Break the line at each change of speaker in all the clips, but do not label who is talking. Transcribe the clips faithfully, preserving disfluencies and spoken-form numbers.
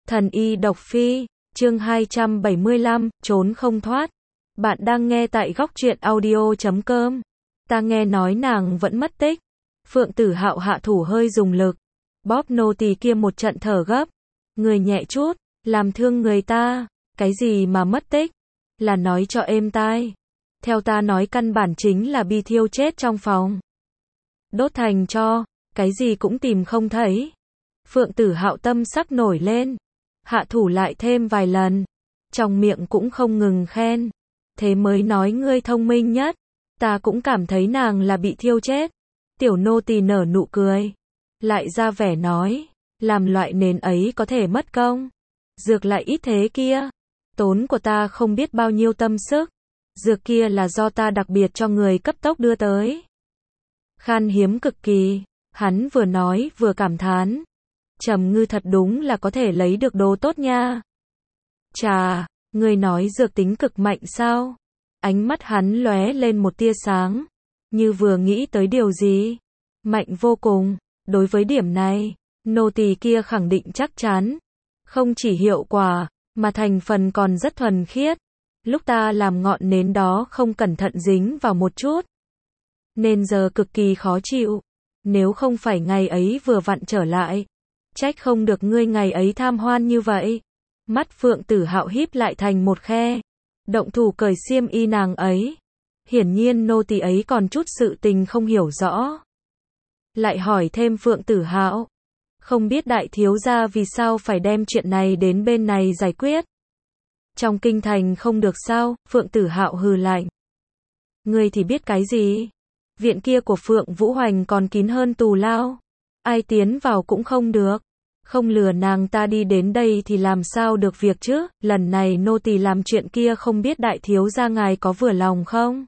Thần y độc phi, chương hai trăm bảy mươi lăm, trốn không thoát. Bạn đang nghe tại góc truyện audio chấm com. Ta nghe nói nàng vẫn mất tích. Phượng Tử Hạo hạ thủ hơi dùng lực, bóp nô tỳ kia một trận thở gấp. Người nhẹ chút, làm thương người ta. Cái gì mà mất tích? Là nói cho êm tai. Theo ta nói căn bản chính là bị thiêu chết trong phòng. Đốt thành tro, cái gì cũng tìm không thấy. Phượng Tử Hạo tâm sắc nổi lên, hạ thủ lại thêm vài lần, trong miệng cũng không ngừng khen. Thế mới nói ngươi thông minh nhất, ta cũng cảm thấy nàng là bị thiêu chết. Tiểu nô tỳ nở nụ cười, lại ra vẻ nói, làm loại nến ấy có thể mất công, dược lại ít thế kia, tốn của ta không biết bao nhiêu tâm sức, dược kia là do ta đặc biệt cho người cấp tốc đưa tới. Khan hiếm cực kỳ, hắn vừa nói vừa cảm thán. Trầm Ngư thật đúng là có thể lấy được đồ tốt nha. Chà, ngươi nói dược tính cực mạnh sao? Ánh mắt hắn lóe lên một tia sáng, như vừa nghĩ tới điều gì. Mạnh vô cùng, đối với điểm này, nô tỳ kia khẳng định chắc chắn. Không chỉ hiệu quả, mà thành phần còn rất thuần khiết. Lúc ta làm ngọn nến đó không cẩn thận dính vào một chút, nên giờ cực kỳ khó chịu. Nếu không phải ngày ấy vừa vặn trở lại, trách không được ngươi ngày ấy tham hoan như vậy. Mắt Phượng Tử Hạo híp lại thành một khe, động thủ cởi xiêm y nàng ấy. Hiển nhiên nô tỳ ấy còn chút sự tình không hiểu rõ. Lại hỏi thêm Phượng Tử Hạo, không biết đại thiếu gia vì sao phải đem chuyện này đến bên này giải quyết? Trong kinh thành không được sao? Phượng Tử Hạo hừ lạnh. Ngươi thì biết cái gì? Viện kia của Phượng Vũ Hoành còn kín hơn tù lao, ai tiến vào cũng không được. Không lừa nàng ta đi đến đây thì làm sao được việc chứ? Lần này nô tỳ làm chuyện kia không biết đại thiếu gia ngài có vừa lòng không?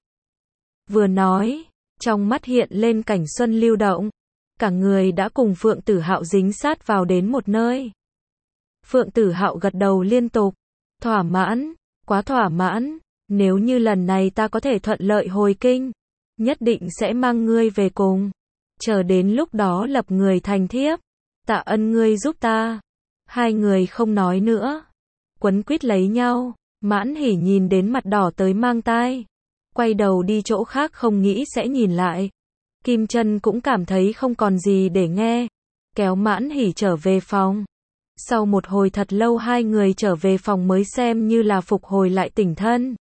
Vừa nói, trong mắt hiện lên cảnh xuân lưu động, cả người đã cùng Phượng Tử Hạo dính sát vào đến một nơi. Phượng Tử Hạo gật đầu liên tục, thỏa mãn, quá thỏa mãn. Nếu như lần này ta có thể thuận lợi hồi kinh, nhất định sẽ mang ngươi về cùng. Chờ đến lúc đó lập người thành thiếp, tạ ân ngươi giúp ta. Hai người không nói nữa, quấn quýt lấy nhau. Mãn Hỉ nhìn đến mặt đỏ tới mang tai, quay đầu đi chỗ khác không nghĩ sẽ nhìn lại. Kim Chân cũng cảm thấy không còn gì để nghe, kéo Mãn Hỉ trở về phòng. Sau một hồi thật lâu hai người trở về phòng mới xem như là phục hồi lại tỉnh thân.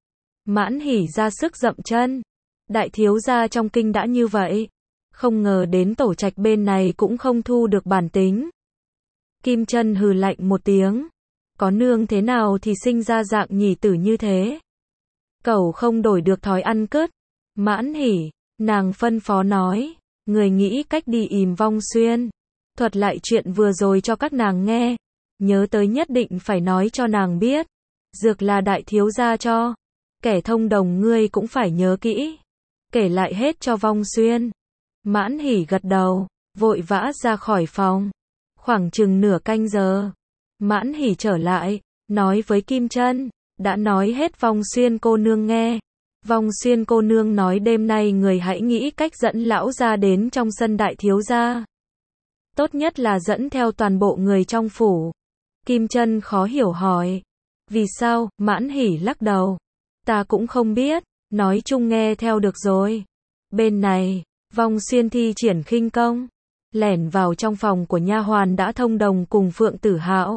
Mãn Hỉ ra sức dậm chân, đại thiếu gia trong kinh đã như vậy, không ngờ đến tổ trạch bên này cũng không thu được bản tính. Kim Chân hừ lạnh một tiếng, có nương thế nào thì sinh ra dạng nhỉ tử như thế. Cẩu không đổi được thói ăn cứt. Mãn Hỉ, nàng phân phó nói, người nghĩ cách đi ìm Vong Xuyên, thuật lại chuyện vừa rồi cho các nàng nghe, nhớ tới nhất định phải nói cho nàng biết, dược là đại thiếu gia cho, kẻ thông đồng ngươi cũng phải nhớ kỹ, kể lại hết cho Vong Xuyên. Mãn Hỉ gật đầu, vội vã ra khỏi phòng. Khoảng chừng nửa canh giờ, Mãn Hỉ trở lại, nói với Kim Chân, đã nói hết Vong Xuyên cô nương nghe. Vong Xuyên cô nương nói đêm nay người hãy nghĩ cách dẫn lão gia đến trong sân đại thiếu gia. Tốt nhất là dẫn theo toàn bộ người trong phủ. Kim Chân khó hiểu hỏi, vì sao? Mãn Hỉ lắc đầu, ta cũng không biết, nói chung nghe theo được rồi. Bên này, Vong Xuyên thi triển khinh công, lẻn vào trong phòng của nha hoàn đã thông đồng cùng Phượng Tử Hạo.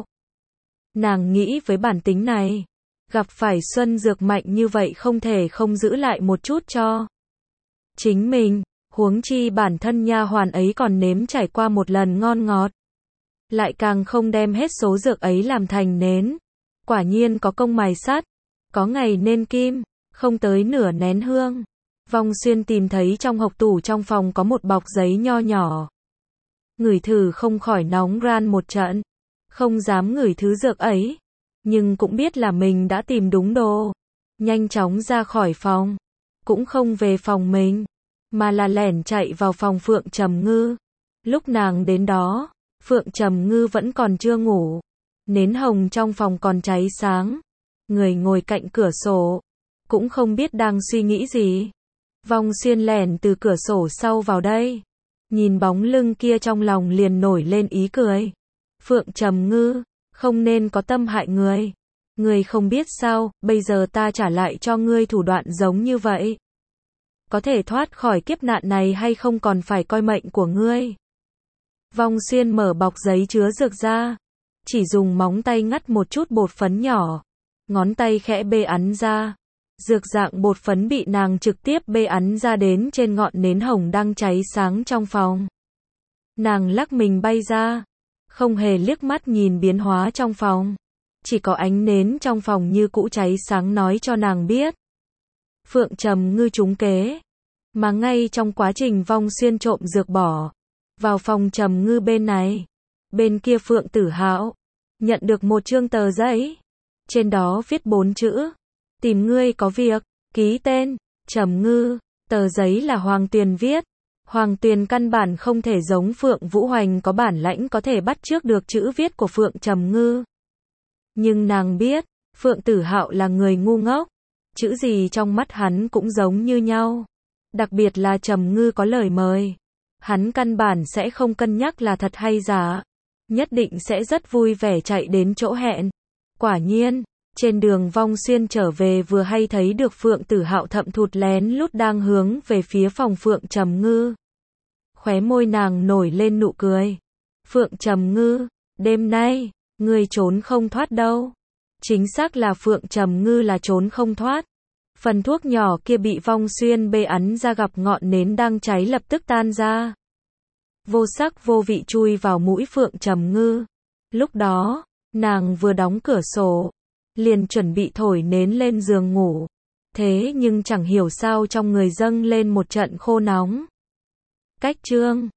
Nàng nghĩ với bản tính này, gặp phải xuân dược mạnh như vậy không thể không giữ lại một chút cho chính mình, huống chi bản thân nha hoàn ấy còn nếm trải qua một lần ngon ngọt, lại càng không đem hết số dược ấy làm thành nến. Quả nhiên có công mài sắt, có ngày nên kim, không tới nửa nén hương. Vong Xuyên tìm thấy trong hộc tủ trong phòng có một bọc giấy nho nhỏ. Ngửi thử không khỏi nóng ran một trận, không dám ngửi thứ dược ấy, nhưng cũng biết là mình đã tìm đúng đồ. Nhanh chóng ra khỏi phòng, cũng không về phòng mình, mà là lẻn chạy vào phòng Phượng Trầm Ngư. Lúc nàng đến đó, Phượng Trầm Ngư vẫn còn chưa ngủ, nến hồng trong phòng còn cháy sáng, người ngồi cạnh cửa sổ, cũng không biết đang suy nghĩ gì. Vong Xuyên lẻn từ cửa sổ sau vào đây, nhìn bóng lưng kia trong lòng liền nổi lên ý cười. Phượng Trầm Ngư, không nên có tâm hại người. Ngươi không biết sao, bây giờ ta trả lại cho ngươi thủ đoạn giống như vậy. Có thể thoát khỏi kiếp nạn này hay không còn phải coi mệnh của ngươi. Vong Xuyên mở bọc giấy chứa dược ra, chỉ dùng móng tay ngắt một chút bột phấn nhỏ, ngón tay khẽ bê ắn ra. Dược dạng bột phấn bị nàng trực tiếp bê ắn ra đến trên ngọn nến hồng đang cháy sáng trong phòng. Nàng lắc mình bay ra, không hề liếc mắt nhìn biến hóa trong phòng. Chỉ có ánh nến trong phòng như cũ cháy sáng nói cho nàng biết. Phượng Trầm Ngư trúng kế. Mà ngay trong quá trình Vong Xuyên trộm dược bỏ vào phòng Trầm Ngư bên này, bên kia Phượng Tử Hạo nhận được một chương tờ giấy. Trên đó viết bốn chữ: tìm ngươi có việc, ký tên, Trầm Ngư. Tờ giấy là Hoàng Tuyền viết. Hoàng Tuyền căn bản không thể giống Phượng Vũ Hoành có bản lãnh có thể bắt chước được chữ viết của Phượng Trầm Ngư. Nhưng nàng biết, Phượng Tử Hạo là người ngu ngốc. Chữ gì trong mắt hắn cũng giống như nhau. Đặc biệt là Trầm Ngư có lời mời. Hắn căn bản sẽ không cân nhắc là thật hay giả. Nhất định sẽ rất vui vẻ chạy đến chỗ hẹn. Quả nhiên, trên đường Vong Xuyên trở về vừa hay thấy được Phượng Tử Hạo thậm thụt lén lút đang hướng về phía phòng Phượng Trầm Ngư. Khóe môi nàng nổi lên nụ cười. Phượng Trầm Ngư, đêm nay, ngươi trốn không thoát đâu. Chính xác là Phượng Trầm Ngư là trốn không thoát. Phần thuốc nhỏ kia bị Vong Xuyên bê ắn ra gặp ngọn nến đang cháy lập tức tan ra. Vô sắc vô vị chui vào mũi Phượng Trầm Ngư. Lúc đó, nàng vừa đóng cửa sổ, liền chuẩn bị thổi nến lên giường ngủ. Thế nhưng chẳng hiểu sao trong người dâng lên một trận khô nóng. Cách chương